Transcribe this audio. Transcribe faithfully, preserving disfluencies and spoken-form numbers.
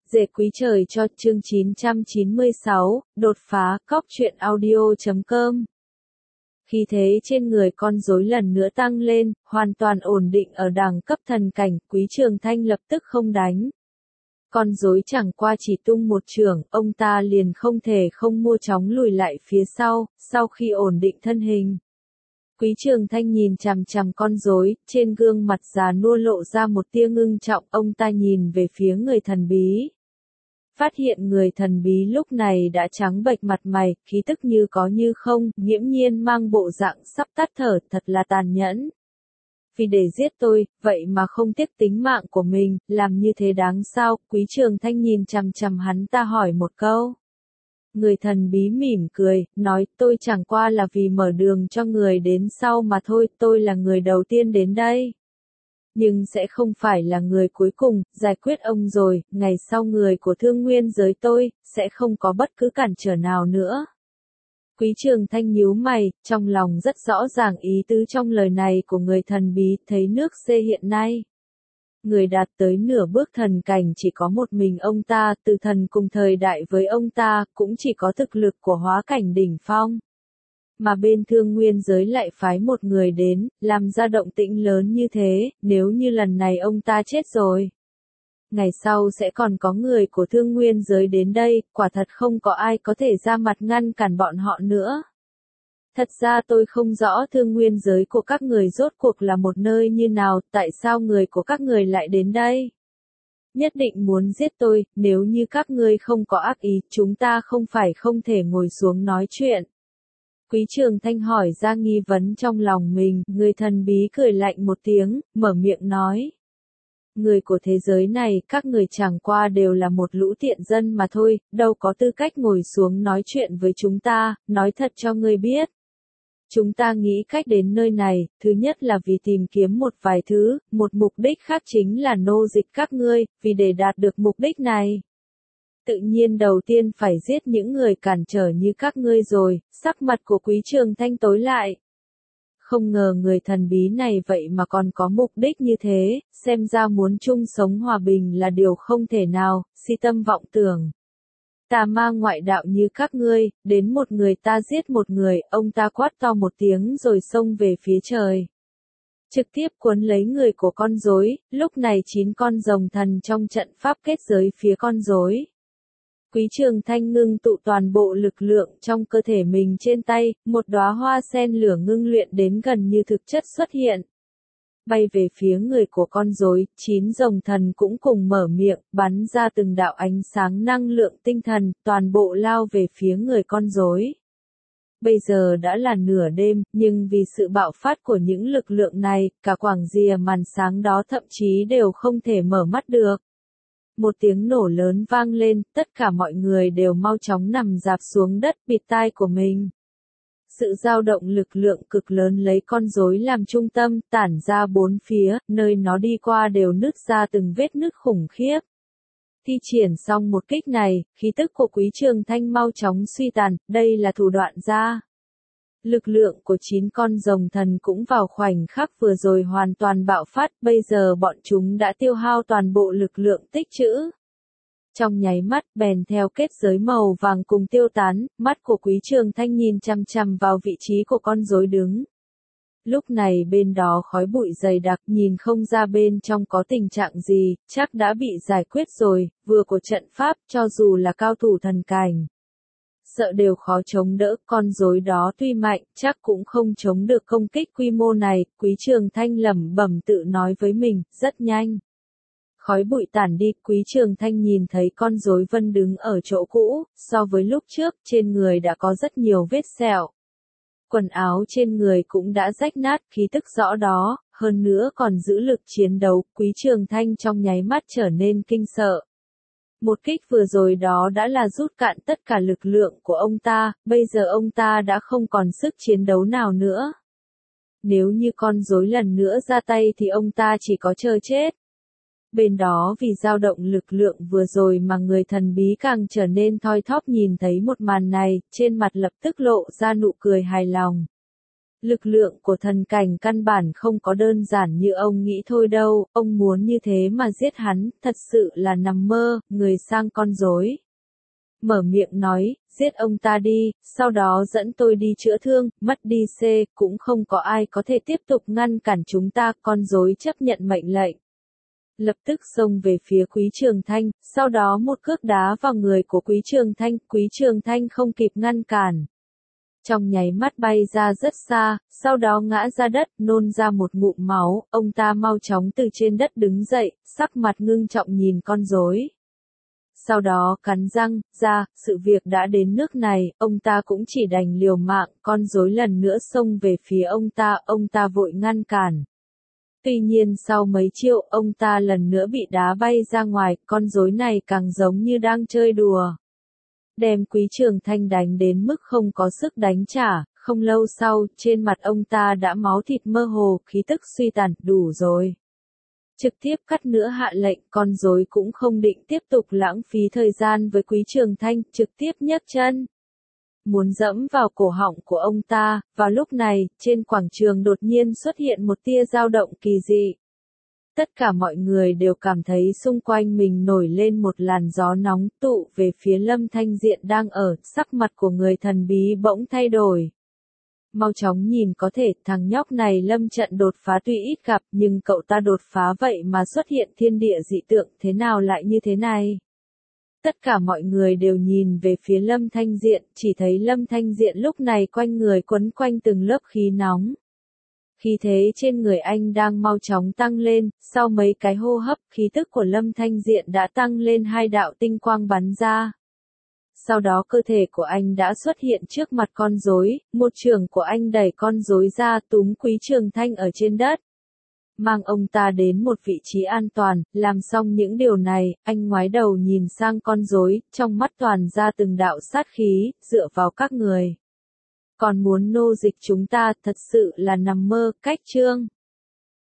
Dệ quý trời cho chương chín trăm chín mươi sáu, đột phá, cóc truyện audio chấm com. Khí thế trên người con rối lần nữa tăng lên, hoàn toàn ổn định ở đẳng cấp thần cảnh, Quý Trường Thanh lập tức không đánh. Con rối chẳng qua chỉ tung một chưởng, ông ta liền không thể không mua chóng lùi lại phía sau, sau khi ổn định thân hình. Quý Trường Thanh nhìn chằm chằm con rối, trên gương mặt già nua lộ ra một tia ngưng trọng, ông ta nhìn về phía người thần bí. Phát hiện người thần bí lúc này đã trắng bệch mặt mày, khí tức như có như không, nghiễm nhiên mang bộ dạng sắp tắt thở, thật là tàn nhẫn. Vì để giết tôi, vậy mà không tiếc tính mạng của mình, làm như thế đáng sao? Quý Trường Thanh nhìn chằm chằm hắn ta hỏi một câu. Người thần bí mỉm cười, nói, tôi chẳng qua là vì mở đường cho người đến sau mà thôi, tôi là người đầu tiên đến đây. Nhưng sẽ không phải là người cuối cùng, giải quyết ông rồi, ngày sau người của thương nguyên giới tôi, sẽ không có bất cứ cản trở nào nữa. Quý Trường Thanh nhíu mày, trong lòng rất rõ ràng ý tứ trong lời này của người thần bí, thấy nước C hiện nay. Người đạt tới nửa bước thần cảnh chỉ có một mình ông ta, từ thần cùng thời đại với ông ta, cũng chỉ có thực lực của hóa cảnh đỉnh phong. Mà bên thương nguyên giới lại phái một người đến, làm ra động tĩnh lớn như thế, nếu như lần này ông ta chết rồi. Ngày sau sẽ còn có người của thương nguyên giới đến đây, quả thật không có ai có thể ra mặt ngăn cản bọn họ nữa. Thật ra tôi không rõ thương nguyên giới của các người rốt cuộc là một nơi như nào, tại sao người của các người lại đến đây? Nhất định muốn giết tôi, nếu như các ngươi không có ác ý, chúng ta không phải không thể ngồi xuống nói chuyện. Quý Trường Thanh hỏi ra nghi vấn trong lòng mình, người thần bí cười lạnh một tiếng, mở miệng nói. Người của thế giới này, các người chẳng qua đều là một lũ tiện dân mà thôi, đâu có tư cách ngồi xuống nói chuyện với chúng ta, nói thật cho ngươi biết. Chúng ta nghĩ cách đến nơi này, thứ nhất là vì tìm kiếm một vài thứ, một mục đích khác chính là nô dịch các ngươi, vì để đạt được mục đích này. Tự nhiên đầu tiên phải giết những người cản trở như các ngươi rồi, sắc mặt của Quý Trường Thanh tối lại. Không ngờ người thần bí này vậy mà còn có mục đích như thế, xem ra muốn chung sống hòa bình là điều không thể nào, si tâm vọng tưởng. Tà ma ngoại đạo như các ngươi, đến một người ta giết một người, ông ta quát to một tiếng rồi xông về phía trời. Trực tiếp cuốn lấy người của con rối, lúc này chín con rồng thần trong trận pháp kết giới phía con rối. Quý Trường Thanh ngưng tụ toàn bộ lực lượng trong cơ thể mình trên tay, một đóa hoa sen lửa ngưng luyện đến gần như thực chất xuất hiện. Bay về phía người của con rối, chín rồng thần cũng cùng mở miệng, bắn ra từng đạo ánh sáng năng lượng tinh thần, toàn bộ lao về phía người con rối. Bây giờ đã là nửa đêm, nhưng vì sự bạo phát của những lực lượng này, cả quảng rìa màn sáng đó thậm chí đều không thể mở mắt được. Một tiếng nổ lớn vang lên, tất cả mọi người đều mau chóng nằm rạp xuống đất, bịt tai của mình. Sự dao động lực lượng cực lớn lấy con rối làm trung tâm, tản ra bốn phía, nơi nó đi qua đều nứt ra từng vết nứt khủng khiếp. Thi triển xong một kích này, khí tức của Quý Trường Thanh mau chóng suy tàn, đây là thủ đoạn ra. Lực lượng của chín con rồng thần cũng vào khoảnh khắc vừa rồi hoàn toàn bạo phát, bây giờ bọn chúng đã tiêu hao toàn bộ lực lượng tích trữ. Trong nháy mắt, bèn theo kết giới màu vàng cùng tiêu tán, mắt của Quý Trường Thanh nhìn chằm chằm vào vị trí của con rối đứng. Lúc này bên đó khói bụi dày đặc, nhìn không ra bên trong có tình trạng gì, chắc đã bị giải quyết rồi, vừa của trận pháp, cho dù là cao thủ thần cảnh. Sợ đều khó chống đỡ, con rối đó tuy mạnh, chắc cũng không chống được công kích quy mô này, Quý Trường Thanh lẩm bẩm tự nói với mình, rất nhanh. Khói bụi tản đi, Quý Trường Thanh nhìn thấy con rối vẫn đứng ở chỗ cũ, so với lúc trước, trên người đã có rất nhiều vết sẹo. Quần áo trên người cũng đã rách nát, khí tức rõ đó, hơn nữa còn giữ lực chiến đấu, Quý Trường Thanh trong nháy mắt trở nên kinh sợ. Một kích vừa rồi đó đã là rút cạn tất cả lực lượng của ông ta, bây giờ ông ta đã không còn sức chiến đấu nào nữa. Nếu như con rối lần nữa ra tay thì ông ta chỉ có chờ chết. Bên đó vì dao động lực lượng vừa rồi mà người thần bí càng trở nên thoi thóp nhìn thấy một màn này, trên mặt lập tức lộ ra nụ cười hài lòng. Lực lượng của thần cảnh căn bản không có đơn giản như ông nghĩ thôi đâu, ông muốn như thế mà giết hắn, thật sự là nằm mơ, người sang con rối. Mở miệng nói, giết ông ta đi, sau đó dẫn tôi đi chữa thương, mất đi C, cũng không có ai có thể tiếp tục ngăn cản chúng ta, con rối chấp nhận mệnh lệnh. Lập tức xông về phía Quý Trường Thanh, sau đó một cước đá vào người của Quý Trường Thanh, Quý Trường Thanh không kịp ngăn cản. Trong nháy mắt bay ra rất xa, sau đó ngã ra đất, nôn ra một ngụm máu, ông ta mau chóng từ trên đất đứng dậy, sắc mặt ngưng trọng nhìn con rối. Sau đó cắn răng, ra, sự việc đã đến nước này, ông ta cũng chỉ đành liều mạng, con rối lần nữa xông về phía ông ta, ông ta vội ngăn cản. Tuy nhiên sau mấy chiêu, ông ta lần nữa bị đá bay ra ngoài, con rối này càng giống như đang chơi đùa. Đem Quý Trường Thanh đánh đến mức không có sức đánh trả, không lâu sau, trên mặt ông ta đã máu thịt mơ hồ, khí tức suy tàn, đủ rồi. Trực tiếp cắt nữa hạ lệnh, con rối cũng không định tiếp tục lãng phí thời gian với Quý Trường Thanh, trực tiếp nhấc chân. Muốn dẫm vào cổ họng của ông ta, vào lúc này, trên quảng trường đột nhiên xuất hiện một tia dao động kỳ dị. Tất cả mọi người đều cảm thấy xung quanh mình nổi lên một làn gió nóng tụ về phía Lâm Thanh Diện đang ở, sắc mặt của người thần bí bỗng thay đổi. Mau chóng nhìn có thể, thằng nhóc này lâm trận đột phá tuy ít gặp, nhưng cậu ta đột phá vậy mà xuất hiện thiên địa dị tượng, thế nào lại như thế này? Tất cả mọi người đều nhìn về phía Lâm Thanh Diện, chỉ thấy Lâm Thanh Diện lúc này quanh người quấn quanh từng lớp khí nóng. Khí thế trên người anh đang mau chóng tăng lên, sau mấy cái hô hấp, khí tức của Lâm Thanh Diện đã tăng lên hai đạo tinh quang bắn ra. Sau đó cơ thể của anh đã xuất hiện trước mặt con rối, một chưởng của anh đẩy con rối ra túm Quý Trường Thanh ở trên đất. Mang ông ta đến một vị trí an toàn, làm xong những điều này, anh ngoái đầu nhìn sang con rối, trong mắt toàn ra từng đạo sát khí, dựa vào các người. Còn muốn nô dịch chúng ta, thật sự là nằm mơ, cách chương.